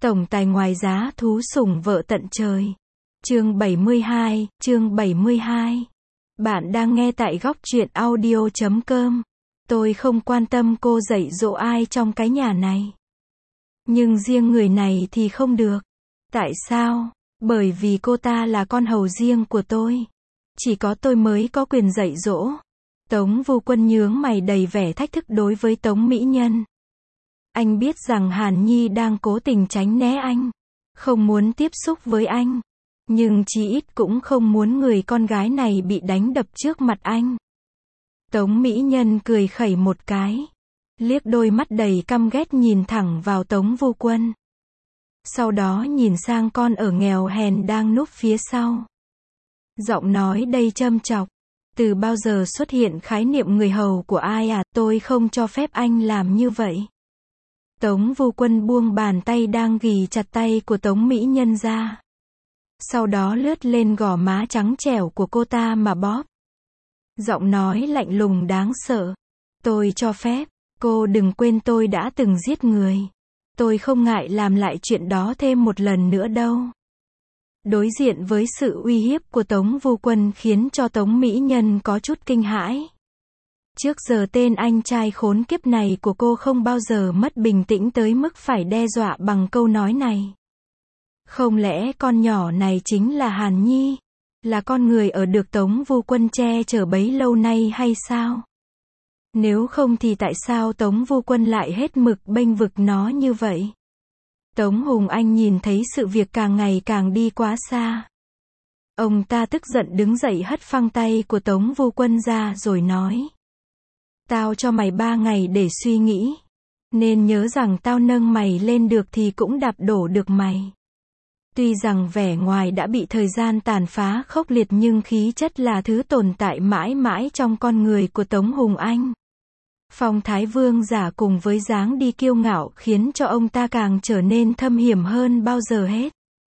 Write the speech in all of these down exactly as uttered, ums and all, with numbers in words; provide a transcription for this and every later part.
Tổng tài ngoài giá thú sủng vợ tận trời. Chương bảy mươi hai, chương bảy mươi hai. Bạn đang nghe tại góc truyện audio chấm com. Tôi không quan tâm cô dạy dỗ ai trong cái nhà này. Nhưng riêng người này thì không được. Tại sao? Bởi vì cô ta là con hầu riêng của tôi. Chỉ có tôi mới có quyền dạy dỗ. Tống Vu Quân nhướng mày đầy vẻ thách thức đối với Tống Mỹ Nhân. Anh biết rằng Hàn Nhi đang cố tình tránh né anh. Không muốn tiếp xúc với anh. Nhưng chí ít cũng không muốn người con gái này bị đánh đập trước mặt anh. Tống Mỹ Nhân cười khẩy một cái. Liếc đôi mắt đầy căm ghét nhìn thẳng vào Tống Vu Quân. Sau đó nhìn sang con ở nghèo hèn đang núp phía sau. Giọng nói đầy châm chọc. Từ bao giờ xuất hiện khái niệm người hầu của ai à, tôi không cho phép anh làm như vậy. Tống Vu Quân buông bàn tay đang ghì chặt tay của Tống Mỹ Nhân ra. Sau đó lướt lên gò má trắng trẻo của cô ta mà bóp. Giọng nói lạnh lùng đáng sợ. Tôi cho phép, cô đừng quên tôi đã từng giết người. Tôi không ngại làm lại chuyện đó thêm một lần nữa đâu. Đối diện với sự uy hiếp của Tống Vu Quân khiến cho Tống Mỹ Nhân có chút kinh hãi. Trước giờ tên anh trai khốn kiếp này của cô không bao giờ mất bình tĩnh tới mức phải đe dọa bằng câu nói này. Không lẽ con nhỏ này chính là Hàn Nhi? Là con người ở được Tống Vu Quân che chở bấy lâu nay hay sao? Nếu không thì tại sao Tống Vu Quân lại hết mực bênh vực nó như vậy? Tống Hùng Anh nhìn thấy sự việc càng ngày càng đi quá xa. Ông ta tức giận đứng dậy hất phăng tay của Tống Vu Quân ra rồi nói. Tao cho mày ba ngày để suy nghĩ. Nên nhớ rằng tao nâng mày lên được thì cũng đạp đổ được mày. Tuy rằng vẻ ngoài đã bị thời gian tàn phá khốc liệt nhưng khí chất là thứ tồn tại mãi mãi trong con người của Tống Hùng Anh. Phong thái vương giả cùng với dáng đi kiêu ngạo khiến cho ông ta càng trở nên thâm hiểm hơn bao giờ hết.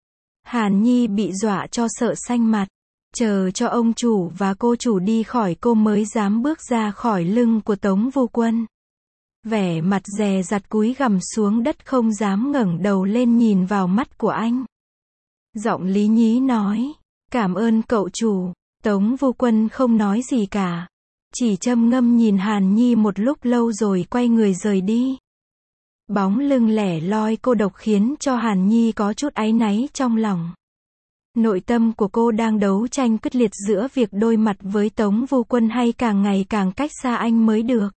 Hàn Nhi bị dọa cho sợ xanh mặt. Chờ cho ông chủ và cô chủ đi khỏi cô mới dám bước ra khỏi lưng của Tống Vu Quân. Vẻ mặt dè dặt cúi gằm xuống đất không dám ngẩng đầu lên nhìn vào mắt của anh. Giọng lý nhí nói. Cảm ơn cậu chủ. Tống Vu Quân không nói gì cả. Chỉ trầm ngâm nhìn Hàn Nhi một lúc lâu rồi quay người rời đi. Bóng lưng lẻ loi cô độc khiến cho Hàn Nhi có chút áy náy trong lòng. Nội tâm của cô đang đấu tranh quyết liệt giữa việc đối mặt với Tống Vu Quân hay càng ngày càng cách xa anh mới được.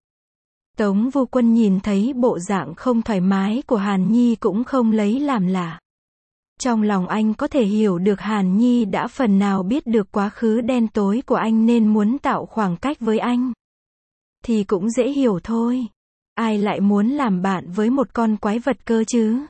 Tống Vu Quân nhìn thấy bộ dạng không thoải mái của Hàn Nhi cũng không lấy làm lạ. Trong lòng anh có thể hiểu được Hàn Nhi đã phần nào biết được quá khứ đen tối của anh nên muốn tạo khoảng cách với anh. Thì cũng dễ hiểu thôi. Ai lại muốn làm bạn với một con quái vật cơ chứ?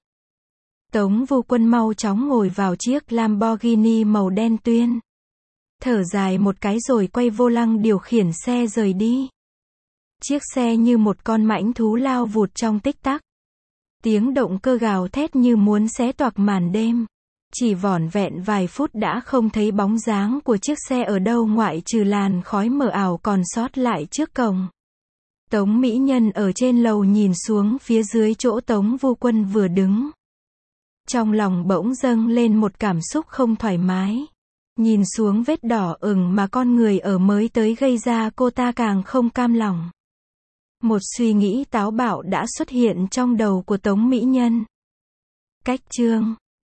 Tống Vu Quân mau chóng ngồi vào chiếc Lamborghini màu đen tuyền. Thở dài một cái rồi quay vô lăng điều khiển xe rời đi. Chiếc xe như một con mãnh thú lao vụt trong tích tắc. Tiếng động cơ gào thét như muốn xé toạc màn đêm. Chỉ vỏn vẹn vài phút đã không thấy bóng dáng của chiếc xe ở đâu ngoại trừ làn khói mờ ảo còn sót lại trước cổng. Tống Mỹ Nhân ở trên lầu nhìn xuống phía dưới chỗ Tống Vu Quân vừa đứng. Trong lòng bỗng dâng lên một cảm xúc không thoải mái. Nhìn xuống vết đỏ ửng mà con người ở mới tới gây ra cô ta càng không cam lòng. Một suy nghĩ táo bạo đã xuất hiện trong đầu của Tống Mỹ Nhân. Cách chương